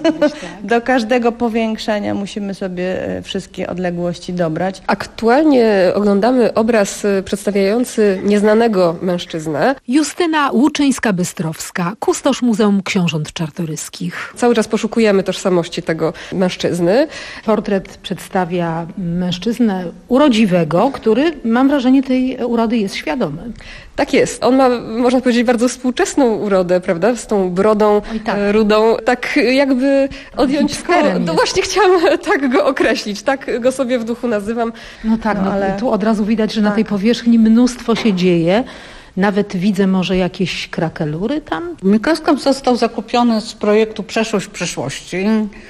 do każdego powiększenia musimy sobie wszystkie odległości dobrać. Aktualnie oglądamy obraz przedstawiający nieznanego mężczyznę. Justyna Łuczyńska-Bystrowska, kustosz Muzeum Książąt Czartoryskich. Cały czas poszukujemy tożsamości tego mężczyzny. Portret przedstawia mężczyznę urodziwego, który, mam wrażenie, tej urody jest świadomy. Tak jest. On ma, można powiedzieć, bardzo współczesną urodę, prawda? Z tą brodą tak. rudą. Tak jakby odjąć... Ko- no właśnie chciałam tak go określić. Tak go sobie w duchu nazywam. No tak, no, no, ale tu od razu widać, że tak. na tej powierzchni mnóstwo się dzieje. Nawet widzę może jakieś krakelury tam. Mikroskop został zakupiony z projektu Przeszłość w przyszłości,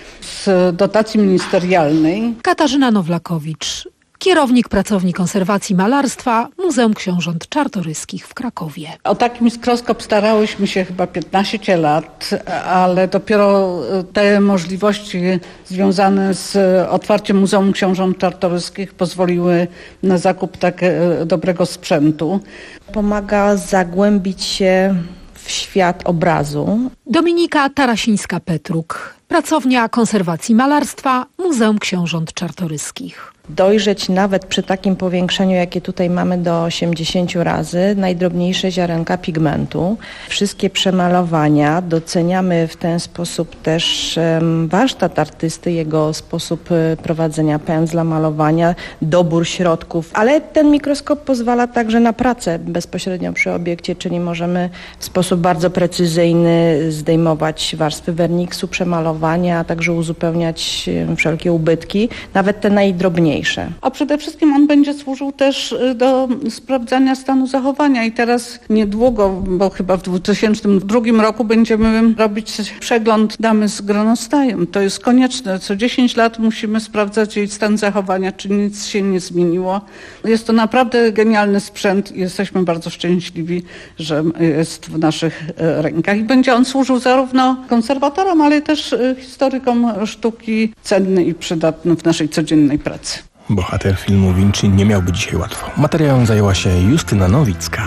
z dotacji ministerialnej. Katarzyna Nowlakowicz, kierownik pracowni konserwacji malarstwa Muzeum Książąt Czartoryskich w Krakowie. O taki mikroskop starałyśmy się chyba piętnaście lat, ale dopiero te możliwości związane z otwarciem Muzeum Książąt Czartoryskich pozwoliły na zakup tak dobrego sprzętu. Pomaga zagłębić się w świat obrazu. Dominika Tarasińska-Petruk, pracownia konserwacji malarstwa Muzeum Książąt Czartoryskich. Dojrzeć nawet przy takim powiększeniu, jakie tutaj mamy do osiemdziesięciu razy, najdrobniejsze ziarenka pigmentu. Wszystkie przemalowania, doceniamy w ten sposób też um, warsztat artysty, jego sposób prowadzenia pędzla, malowania, dobór środków, ale ten mikroskop pozwala także na pracę bezpośrednio przy obiekcie, czyli możemy w sposób bardzo precyzyjny zdejmować warstwy werniksu, przemalowania, a także uzupełniać wszelkie ubytki, nawet te najdrobniejsze. A przede wszystkim on będzie służył też do sprawdzania stanu zachowania i teraz niedługo, bo chyba w dwa tysiące drugim roku będziemy robić przegląd damy z gronostajem. To jest konieczne. Co dziesięć lat musimy sprawdzać jej stan zachowania, czy nic się nie zmieniło. Jest to naprawdę genialny sprzęt i jesteśmy bardzo szczęśliwi, że jest w naszych rękach i będzie on służył zarówno konserwatorom, ale też historykom sztuki, cenny i przydatny w naszej codziennej pracy. Bohater filmu Vinci nie miałby dzisiaj łatwo. Materiałem zajęła się Justyna Nowicka.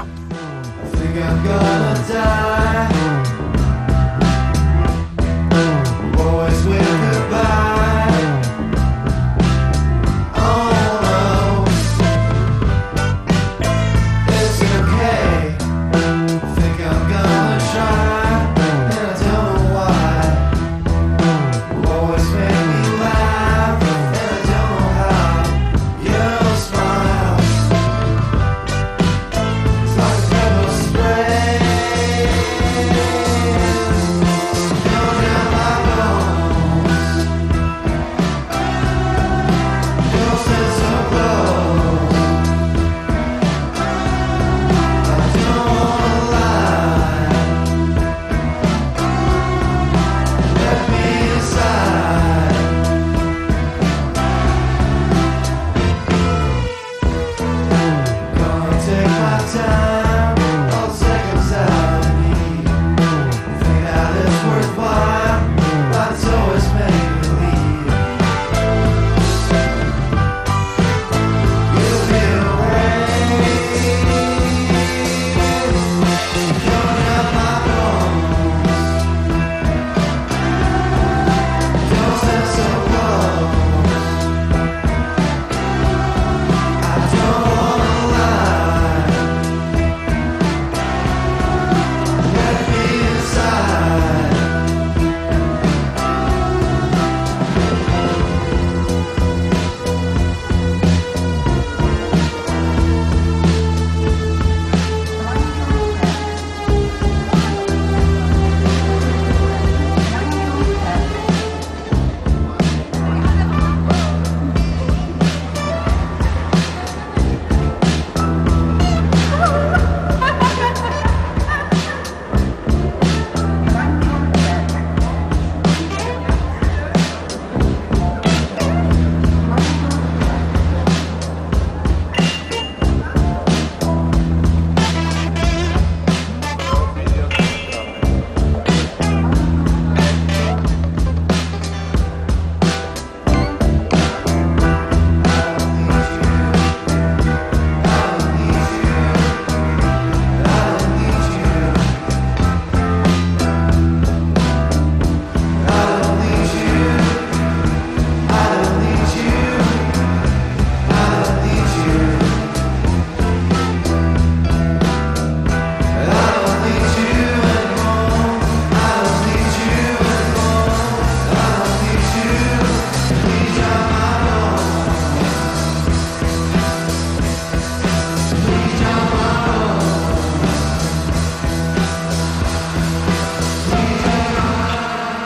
Spray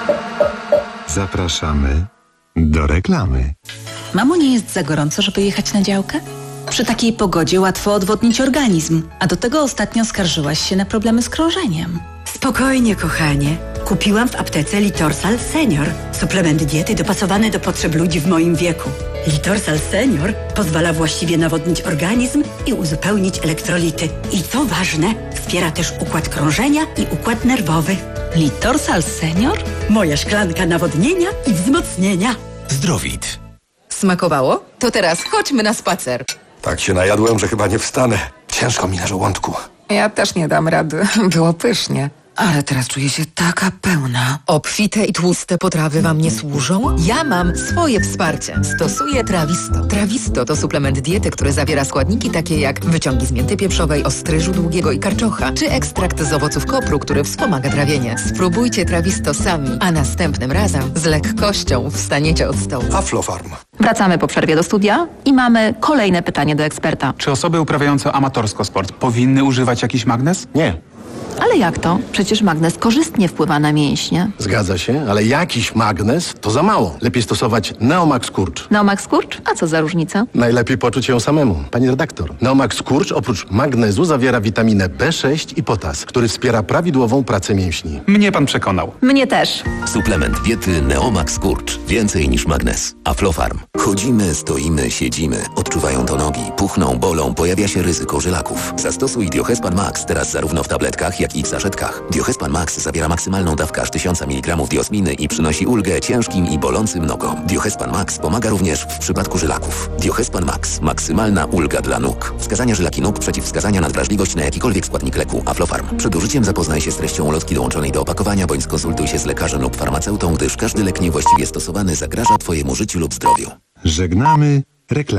Zapraszamy do reklamy. Mamo, nie jest za gorąco, żeby jechać na działkę? Przy takiej pogodzie łatwo odwodnić organizm, a do tego ostatnio skarżyłaś się na problemy z krążeniem. Spokojnie, kochanie. Kupiłam w aptece Litorsal Senior. Suplement diety dopasowany do potrzeb ludzi w moim wieku. Litorsal Senior pozwala właściwie nawodnić organizm i uzupełnić elektrolity. I co ważne, wspiera też układ krążenia i układ nerwowy. Litorsal Senior? Moja szklanka nawodnienia i wzmocnienia. Zdrowit. Smakowało? To teraz chodźmy na spacer. Tak się najadłem, że chyba nie wstanę. Ciężko mi na żołądku. Ja też nie dam rady. Było pysznie. Ale teraz czuję się taka pełna. Obfite i tłuste potrawy wam nie służą? Ja mam swoje wsparcie. Stosuję Trawisto. Trawisto to suplement diety, który zawiera składniki takie jak wyciągi z mięty pieprzowej, ostryżu długiego i karczocha, czy ekstrakt z owoców kopru, który wspomaga trawienie. Spróbujcie Trawisto sami, a następnym razem z lekkością wstaniecie od stołu. Aflofarm. Wracamy po przerwie do studia i mamy kolejne pytanie do eksperta. Czy osoby uprawiające amatorsko sport powinny używać jakiś magnes? Nie. Ale jak to? Przecież magnez korzystnie wpływa na mięśnie. Zgadza się, ale jakiś magnes to za mało. Lepiej stosować Neomax Skurcz. Neomax Skurcz? A co za różnica? Najlepiej poczuć ją samemu. Pani redaktor, Neomax Skurcz oprócz magnezu zawiera witaminę B sześć i potas, który wspiera prawidłową pracę mięśni. Mnie pan przekonał. Mnie też. Suplement diety Neomax Skurcz. Więcej niż magnes. Aflofarm. Chodzimy, stoimy, siedzimy. Odczuwają to nogi, puchną, bolą, pojawia się ryzyko żylaków. Zastosuj Diohespan Max teraz zarówno w tabletkach, jak i w saszetkach. Diohespan Max zawiera maksymalną dawkę aż tysiąc miligramów diosminy i przynosi ulgę ciężkim i bolącym nogom. Diohespan Max pomaga również w przypadku żylaków. Diohespan Max. Maksymalna ulga dla nóg. Wskazania żylaki nóg, przeciwwskazania na wrażliwość na jakikolwiek składnik leku. Aflofarm. Przed użyciem zapoznaj się z treścią ulotki dołączonej do opakowania, bądź skonsultuj się z lekarzem lub farmaceutą, gdyż każdy lek niewłaściwie stosowany zagraża Twojemu życiu lub zdrowiu. Żegnamy reklamę.